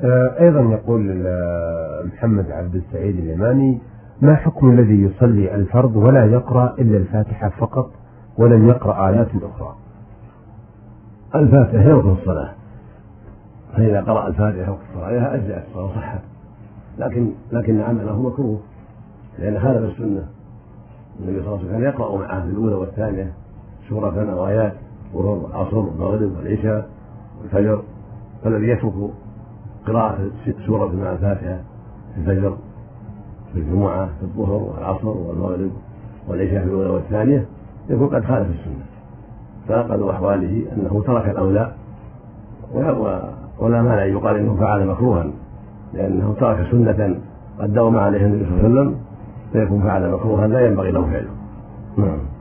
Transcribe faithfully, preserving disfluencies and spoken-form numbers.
أيضا يقول محمد عبد السعيد اليماني: ما حكم الذي يصلي الفرض ولا يقرأ إلا الفاتحة فقط ولم يقرأ آيات أخرى؟ الفاتحة هي ركن الصلاة، فإذا قرأ الفاتحة وقصر عليها أجزأت الصلاة صحت، لكن لكن عمله مكروه لأن خالف السنة. النبي صلى الله عليه وسلم كان يقرأ معه في الأولى والثانية سورة أو آيات، ظهر العصر والمغرب والعشاء والفجر، فالذي يترك قراءة سورة مع الفاتحة في الفجر في الجمعة في الظهر والعصر والمغرب والعشاء في الأولى والثانية يكون قد خالف السنة، فأقل أحواله أنه ترك الأولى، ولا مانع أن يقال إنه فعل مكروها لأنه ترك سنة قد داوم عليها النبي صلى الله عليه وسلم، فيكون فعل مكروها لا ينبغي له فعله. نعم.